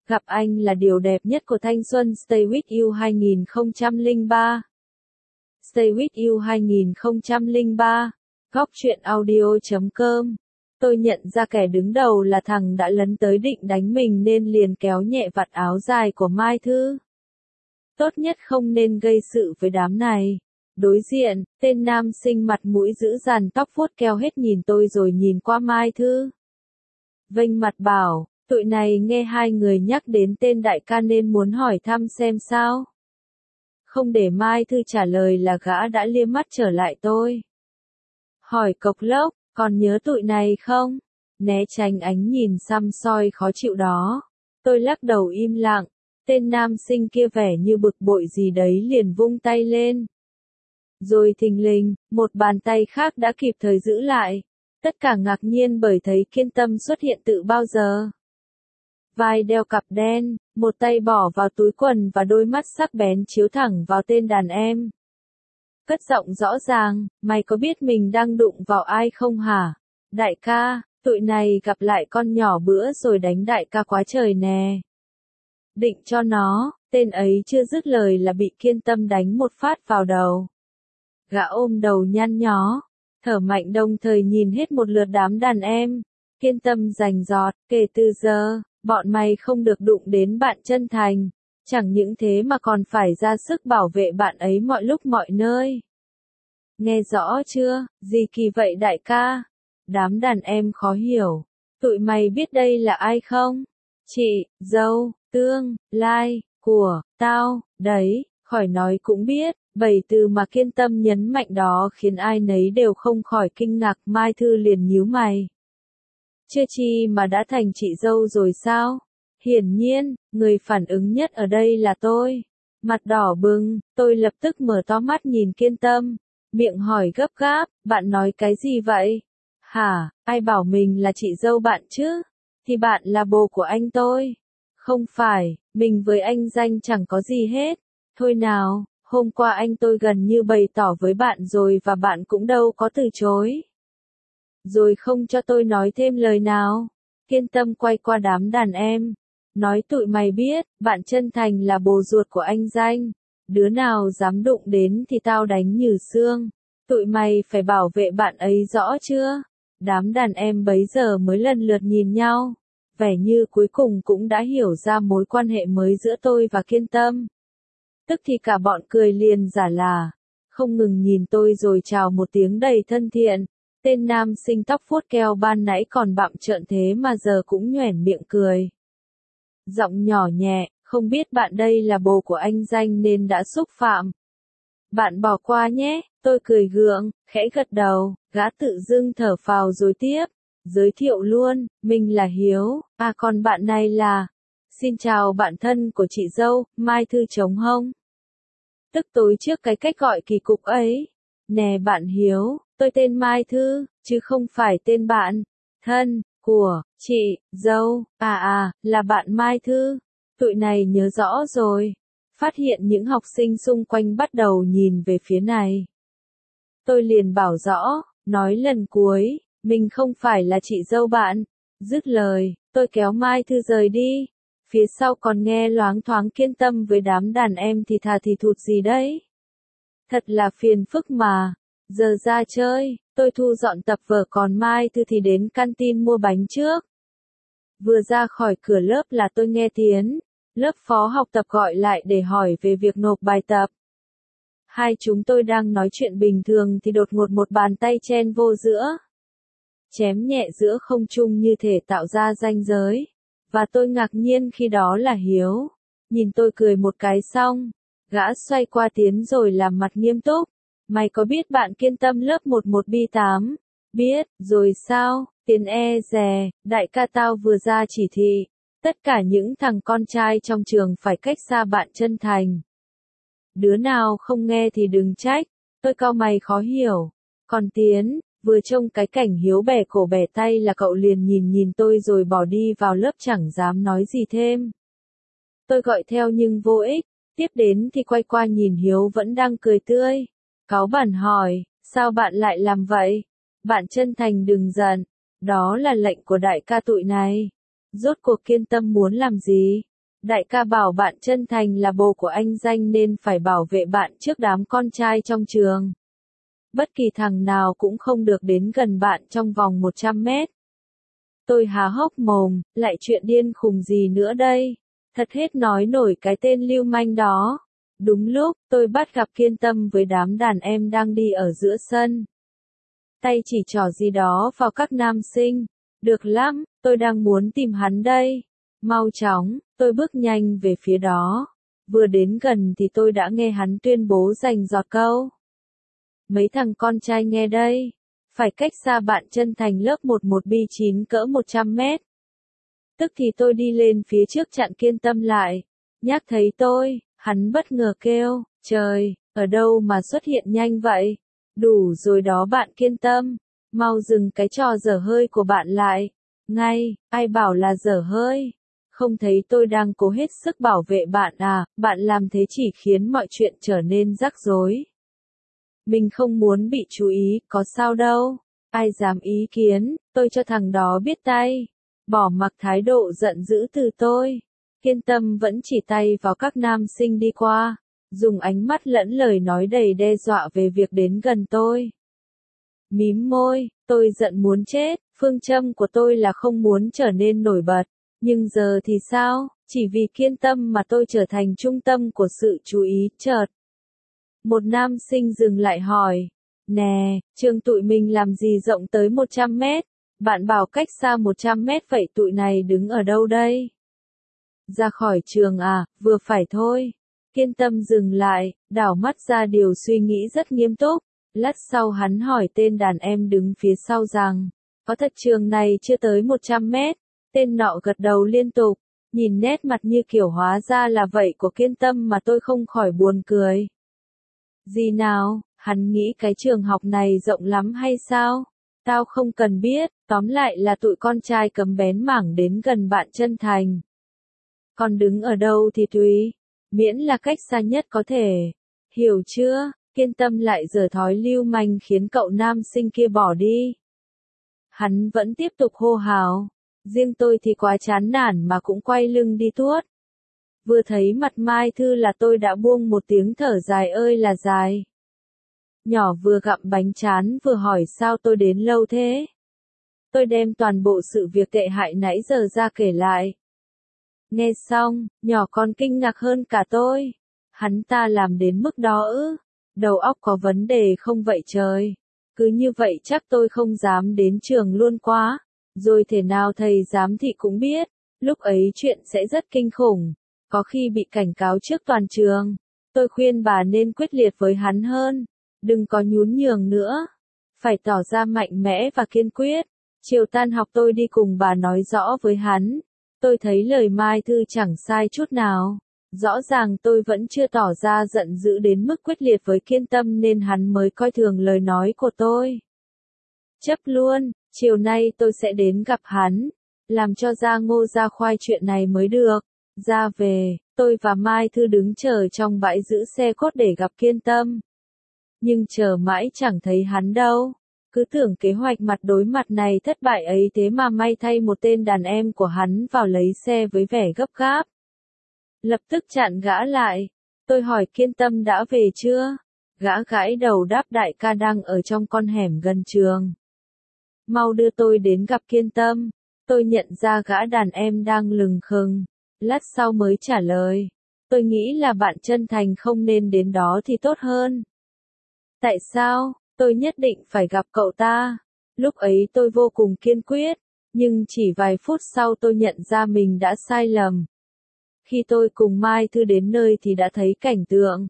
Gặp anh là điều đẹp nhất của thanh xuân. Stay with you 2003. Stay with you 2003. Góc truyện audio.com. Tôi nhận ra kẻ đứng đầu là thằng đã lấn tới định đánh mình nên liền kéo nhẹ vạt áo dài của Mai Thư. Tốt nhất không nên gây sự với đám này. Đối diện, tên nam sinh mặt mũi dữ dằn tóc vuốt keo hết nhìn tôi rồi nhìn qua Mai Thư. Vênh mặt bảo, tụi này nghe hai người nhắc đến tên đại ca nên muốn hỏi thăm xem sao. Không để Mai Thư trả lời là gã đã liếc mắt trở lại tôi. Hỏi cộc lốc, còn nhớ tụi này không? Né tránh ánh nhìn săm soi khó chịu đó. Tôi lắc đầu im lặng. Tên nam sinh kia vẻ như bực bội gì đấy liền vung tay lên. Rồi thình lình, một bàn tay khác đã kịp thời giữ lại. Tất cả ngạc nhiên bởi thấy Kiên Tâm xuất hiện từ bao giờ. Vai đeo cặp đen, một tay bỏ vào túi quần và đôi mắt sắc bén chiếu thẳng vào tên đàn em. Cất giọng rõ ràng, mày có biết mình đang đụng vào ai không hả? Đại ca, tụi này gặp lại con nhỏ bữa rồi đánh đại ca quá trời nè. Định cho nó, tên ấy chưa dứt lời là bị Kiên Tâm đánh một phát vào đầu. Gã ôm đầu nhăn nhó, thở mạnh đồng thời nhìn hết một lượt đám đàn em. Kiên Tâm rành rọt, kể từ giờ, bọn mày không được đụng đến bạn Chân Thành. Chẳng những thế mà còn phải ra sức bảo vệ bạn ấy mọi lúc mọi nơi. Nghe rõ chưa, gì kỳ vậy đại ca? Đám đàn em khó hiểu. Tụi mày biết đây là ai không? Chị, dâu, tương, lai, của, tao, đấy, khỏi nói cũng biết. 7 từ mà Kiên Tâm nhấn mạnh đó khiến ai nấy đều không khỏi kinh ngạc. Mai Thư liền nhíu mày. Chưa chi mà đã thành chị dâu rồi sao? Hiển nhiên, người phản ứng nhất ở đây là tôi. Mặt đỏ bừng, tôi lập tức mở to mắt nhìn Kiên Tâm. Miệng hỏi gấp gáp, bạn nói cái gì vậy? Hả, ai bảo mình là chị dâu bạn chứ? Thì bạn là bồ của anh tôi. Không phải, mình với anh Danh chẳng có gì hết. Thôi nào, hôm qua anh tôi gần như bày tỏ với bạn rồi và bạn cũng đâu có từ chối. Rồi không cho tôi nói thêm lời nào. Kiên Tâm quay qua đám đàn em. Nói tụi mày biết, bạn Chân Thành là bồ ruột của anh Danh. Đứa nào dám đụng đến thì tao đánh như xương. Tụi mày phải bảo vệ bạn ấy rõ chưa? Đám đàn em bấy giờ mới lần lượt nhìn nhau. Vẻ như cuối cùng cũng đã hiểu ra mối quan hệ mới giữa tôi và Kiên Tâm. Tức thì cả bọn cười liền giả là. Không ngừng nhìn tôi rồi chào một tiếng đầy thân thiện. Tên nam sinh tóc vuốt keo ban nãy còn bặm trợn thế mà giờ cũng nhoẻn miệng cười. Giọng nhỏ nhẹ, không biết bạn đây là bồ của anh Danh nên đã xúc phạm. Bạn bỏ qua nhé, tôi cười gượng, khẽ gật đầu, gã tự dưng thở phào rồi tiếp. Giới thiệu luôn, mình là Hiếu, còn bạn này là. Xin chào bạn thân của chị dâu, Mai Thư trống hông. Tức tối trước cái cách gọi kỳ cục ấy. Nè bạn Hiếu, tôi tên Mai Thư, chứ không phải tên bạn. Thân, của, chị, dâu, là bạn Mai Thư. Tụi này nhớ rõ rồi. Phát hiện những học sinh xung quanh bắt đầu nhìn về phía này. Tôi liền bảo rõ, nói lần cuối, mình không phải là chị dâu bạn. Dứt lời, tôi kéo Mai Thư rời đi. Phía sau còn nghe loáng thoáng Kiên Tâm với đám đàn em thì thà thì thụt gì đấy. Thật là phiền phức mà. Giờ ra chơi, tôi thu dọn tập vở còn Mai Thư thì đến canteen mua bánh trước. Vừa ra khỏi cửa lớp là tôi nghe tiếng lớp phó học tập gọi lại để hỏi về việc nộp bài tập. Hai chúng tôi đang nói chuyện bình thường thì đột ngột một bàn tay chen vô giữa. Chém nhẹ giữa không trung như thể tạo ra ranh giới. Và tôi ngạc nhiên khi đó là Hiếu. Nhìn tôi cười một cái xong, gã xoay qua tiến rồi làm mặt nghiêm túc. Mày có biết bạn Kiên Tâm lớp 11B8? Biết, rồi sao? Tiến dè, đại ca tao vừa ra chỉ thị. Tất cả những thằng con trai trong trường phải cách xa bạn Chân Thành. Đứa nào không nghe thì đừng trách. Tôi cau mày khó hiểu. Còn Tiến, vừa trông cái cảnh Hiếu bẻ cổ bẻ tay là cậu liền nhìn tôi rồi bỏ đi vào lớp chẳng dám nói gì thêm. Tôi gọi theo nhưng vô ích. Tiếp đến thì quay qua nhìn Hiếu vẫn đang cười tươi. Cáu bẳn hỏi, sao bạn lại làm vậy? Bạn Chân Thành đừng giận. Đó là lệnh của đại ca tụi này. Rốt cuộc Kiên Tâm muốn làm gì? Đại ca bảo bạn chân thành là bồ của anh Danh nên phải bảo vệ bạn trước đám con trai trong trường. Bất kỳ thằng nào cũng không được đến gần bạn trong vòng 100 mét. Tôi há hốc mồm, lại chuyện điên khùng gì nữa đây? Thật hết nói nổi cái tên lưu manh đó. Đúng lúc, tôi bắt gặp Kiên Tâm với đám đàn em đang đi ở giữa sân. Tay chỉ trỏ gì đó vào các nam sinh. Được lắm, tôi đang muốn tìm hắn đây. Mau chóng, tôi bước nhanh về phía đó. Vừa đến gần thì tôi đã nghe hắn tuyên bố rành giọt câu. Mấy thằng con trai nghe đây. Phải cách xa bạn chân thành lớp 11 B9 cỡ 100 mét. Tức thì tôi đi lên phía trước chặn Kiên Tâm lại. Nhắc thấy tôi, hắn bất ngờ kêu, trời, ở đâu mà xuất hiện nhanh vậy? Đủ rồi đó bạn Kiên Tâm. Mau dừng cái trò dở hơi của bạn lại. Ngay, ai bảo là dở hơi? Không thấy tôi đang cố hết sức bảo vệ bạn à, bạn làm thế chỉ khiến mọi chuyện trở nên rắc rối. Mình không muốn bị chú ý, có sao đâu. Ai dám ý kiến, tôi cho thằng đó biết tay. Bỏ mặc thái độ giận dữ từ tôi. Kiên Tâm vẫn chỉ tay vào các nam sinh đi qua, dùng ánh mắt lẫn lời nói đầy đe dọa về việc đến gần tôi. Mím môi, tôi giận muốn chết, phương châm của tôi là không muốn trở nên nổi bật. Nhưng giờ thì sao, chỉ vì Kiên Tâm mà tôi trở thành trung tâm của sự chú ý, chợt. Một nam sinh dừng lại hỏi, nè, trường tụi mình làm gì rộng tới 100 mét, bạn bảo cách xa 100 mét vậy tụi này đứng ở đâu đây? Ra khỏi trường à, vừa phải thôi. Kiên Tâm dừng lại, đảo mắt ra điều suy nghĩ rất nghiêm túc. Lát sau hắn hỏi tên đàn em đứng phía sau rằng, có thật trường này chưa tới 100 mét. Tên nọ gật đầu liên tục, nhìn nét mặt như kiểu hóa ra là vậy của Kiên Tâm mà tôi không khỏi buồn cười. Gì nào, hắn nghĩ cái trường học này rộng lắm hay sao? Tao không cần biết, tóm lại là tụi con trai cấm bén mảng đến gần bạn chân thành. Còn đứng ở đâu thì tùy, miễn là cách xa nhất có thể. Hiểu chưa? Kiên Tâm lại giở thói lưu manh khiến cậu nam sinh kia bỏ đi. Hắn vẫn tiếp tục hô hào. Riêng tôi thì quá chán nản mà cũng quay lưng đi tuốt. Vừa thấy mặt Mai Thư là tôi đã buông một tiếng thở dài ơi là dài. Nhỏ vừa gặm bánh chán vừa hỏi sao tôi đến lâu thế. Tôi đem toàn bộ sự việc tệ hại nãy giờ ra kể lại. Nghe xong, nhỏ còn kinh ngạc hơn cả tôi. Hắn ta làm đến mức đó ư? Đầu óc có vấn đề không vậy trời? Cứ như vậy chắc tôi không dám đến trường luôn quá. Rồi thể nào thầy giám thị cũng biết, lúc ấy chuyện sẽ rất kinh khủng, có khi bị cảnh cáo trước toàn trường. Tôi khuyên bà nên quyết liệt với hắn hơn, đừng có nhún nhường nữa, phải tỏ ra mạnh mẽ và kiên quyết. Chiều tan học tôi đi cùng bà nói rõ với hắn, tôi thấy lời Mai Thư chẳng sai chút nào. Rõ ràng tôi vẫn chưa tỏ ra giận dữ đến mức quyết liệt với Kiên Tâm nên hắn mới coi thường lời nói của tôi. Chấp luôn, chiều nay tôi sẽ đến gặp hắn, làm cho ra ngô ra khoai chuyện này mới được. Ra về, tôi và Mai Thư đứng chờ trong bãi giữ xe cốt để gặp Kiên Tâm. Nhưng chờ mãi chẳng thấy hắn đâu. Cứ tưởng kế hoạch mặt đối mặt này thất bại ấy thế mà may thay một tên đàn em của hắn vào lấy xe với vẻ gấp gáp. Lập tức chặn gã lại. Tôi hỏi Kiên Tâm đã về chưa? Gã gãi đầu đáp đại ca đang ở trong con hẻm gần trường. Mau đưa tôi đến gặp Kiên Tâm. Tôi nhận ra gã đàn em đang lừng khừng. Lát sau mới trả lời. Tôi nghĩ là bạn chân thành không nên đến đó thì tốt hơn. Tại sao? Tôi nhất định phải gặp cậu ta. Lúc ấy tôi vô cùng kiên quyết. Nhưng chỉ vài phút sau tôi nhận ra mình đã sai lầm. Khi tôi cùng Mai Thư đến nơi thì đã thấy cảnh tượng.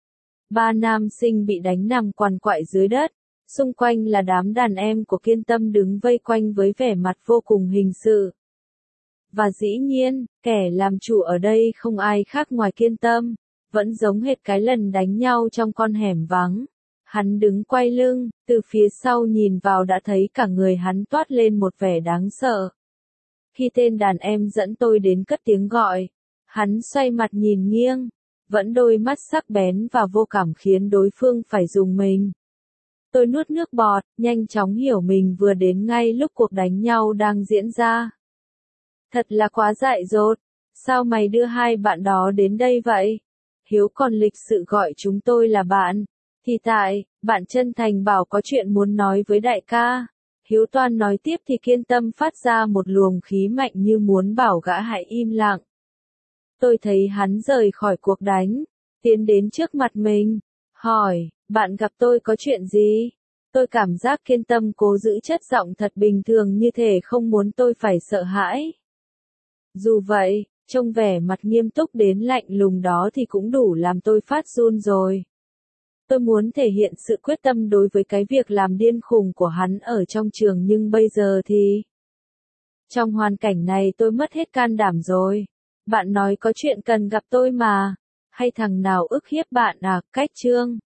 3 nam sinh bị đánh nằm quằn quại dưới đất. Xung quanh là đám đàn em của Kiên Tâm đứng vây quanh với vẻ mặt vô cùng hình sự. Và dĩ nhiên, kẻ làm chủ ở đây không ai khác ngoài Kiên Tâm. Vẫn giống hệt cái lần đánh nhau trong con hẻm vắng. Hắn đứng quay lưng, từ phía sau nhìn vào đã thấy cả người hắn toát lên một vẻ đáng sợ. Khi tên đàn em dẫn tôi đến cất tiếng gọi, hắn xoay mặt nhìn nghiêng, vẫn đôi mắt sắc bén và vô cảm khiến đối phương phải rùng mình. Tôi nuốt nước bọt, nhanh chóng hiểu mình vừa đến ngay lúc cuộc đánh nhau đang diễn ra. Thật là quá dại dột, Sao mày đưa hai bạn đó đến đây vậy? Hiếu còn lịch sự gọi chúng tôi là bạn. Thì tại, bạn chân thành bảo có chuyện muốn nói với đại ca. Hiếu toan nói tiếp thì Kiên Tâm phát ra một luồng khí mạnh như muốn bảo gã hãy im lặng. Tôi thấy hắn rời khỏi cuộc đánh, tiến đến trước mặt mình, hỏi, bạn gặp tôi có chuyện gì? Tôi cảm giác Kiên Tâm cố giữ chất giọng thật bình thường như thể không muốn tôi phải sợ hãi. Dù vậy, trông vẻ mặt nghiêm túc đến lạnh lùng đó thì cũng đủ làm tôi phát run rồi. Tôi muốn thể hiện sự quyết tâm đối với cái việc làm điên khùng của hắn ở trong trường nhưng bây giờ thì... Trong hoàn cảnh này tôi mất hết can đảm rồi. Bạn nói có chuyện cần gặp tôi mà. Hay thằng nào ức hiếp bạn à, Cách Trương?